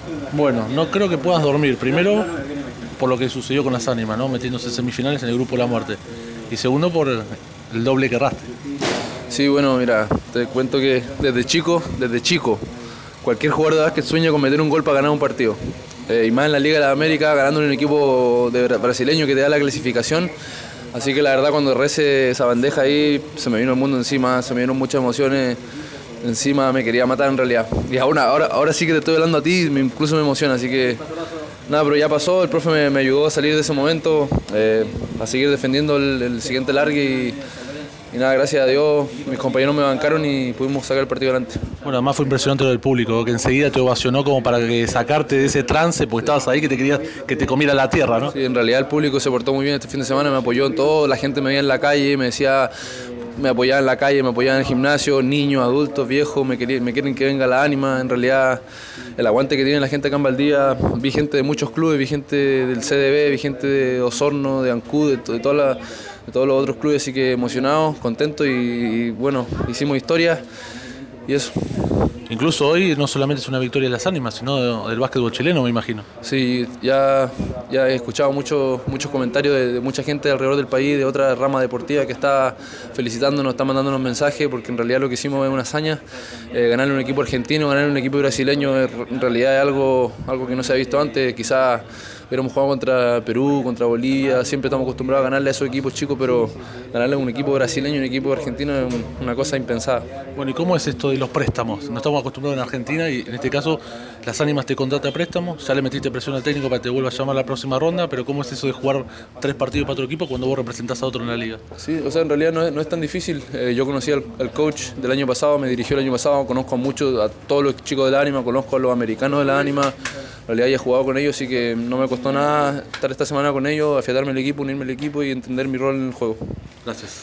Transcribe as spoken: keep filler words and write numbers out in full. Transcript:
Bueno, no creo que puedas dormir. Primero, por lo que sucedió con las ánimas, ¿no? Metiéndose en semifinales en el grupo de la muerte. Y segundo, por el doble que erraste. Sí, bueno, mira, te cuento que desde chico, desde chico, cualquier jugador de básquet sueña con meter un gol para ganar un partido. Eh, y más en la Liga de la América, ganando en un equipo de brasileño que te da la clasificación. Así que la verdad cuando recé esa bandeja ahí, se me vino el mundo encima, se me dieron muchas emociones encima, me quería matar en realidad. Y ahora, ahora, ahora sí que te estoy hablando a ti, me, incluso me emociona, así que nada, pero ya pasó, el profe me, me ayudó a salir de ese momento, eh, a seguir defendiendo el, el siguiente largue y, y nada, gracias a Dios, mis compañeros me bancaron y pudimos sacar el partido adelante. Bueno, además fue impresionante lo del público, que enseguida te ovacionó como para que sacarte de ese trance, porque estabas ahí que te querías que te comiera la tierra, ¿no? Sí, en realidad el público se portó muy bien este fin de semana, me apoyó en todo, la gente me veía en la calle, me decía, me apoyaba en la calle, me apoyaba en el gimnasio, niños, adultos, viejos, me, querían, me quieren que venga la ánima, en realidad el aguante que tiene la gente acá en Valdivia, vi gente de muchos clubes, vi gente del C D B, vi gente de Osorno, de Ancud, de, de, toda la, de todos los otros clubes, así que emocionado, contento y, y bueno, hicimos historia y eso. Incluso hoy no solamente es una victoria de las ánimas, sino del básquetbol chileno, me imagino. Sí, ya, ya he escuchado muchos muchos comentarios de, de mucha gente alrededor del país, de otra rama deportiva que está felicitándonos, está mandándonos mensajes, porque en realidad lo que hicimos es una hazaña. Eh, ganarle un equipo argentino, ganarle un equipo brasileño, es, en realidad es algo, algo que no se ha visto antes. Quizás hubiéramos jugado contra Perú, contra Bolivia, siempre estamos acostumbrados a ganarle a esos equipos chicos, pero ganarle a un equipo brasileño y un equipo argentino es un, una cosa impensada. Bueno, ¿y cómo es esto de los préstamos? No estamos acostumbrados en Argentina y en este caso las ánimas te contrata a préstamos, ya le metiste presión al técnico para que te vuelva a llamar a la próxima ronda, pero ¿cómo es eso de jugar tres partidos para otro equipo cuando vos representás a otro en la liga? Sí, o sea, en realidad no es, no es tan difícil. Eh, yo conocí al, al coach del año pasado, me dirigió el año pasado, conozco a muchos, a todos los chicos de la Ánima, conozco a los americanos de la Ánima, en realidad ya he jugado con ellos, así que no me costó nada estar esta semana con ellos, afiatarme el equipo, unirme al equipo y entender mi rol en el juego. Gracias.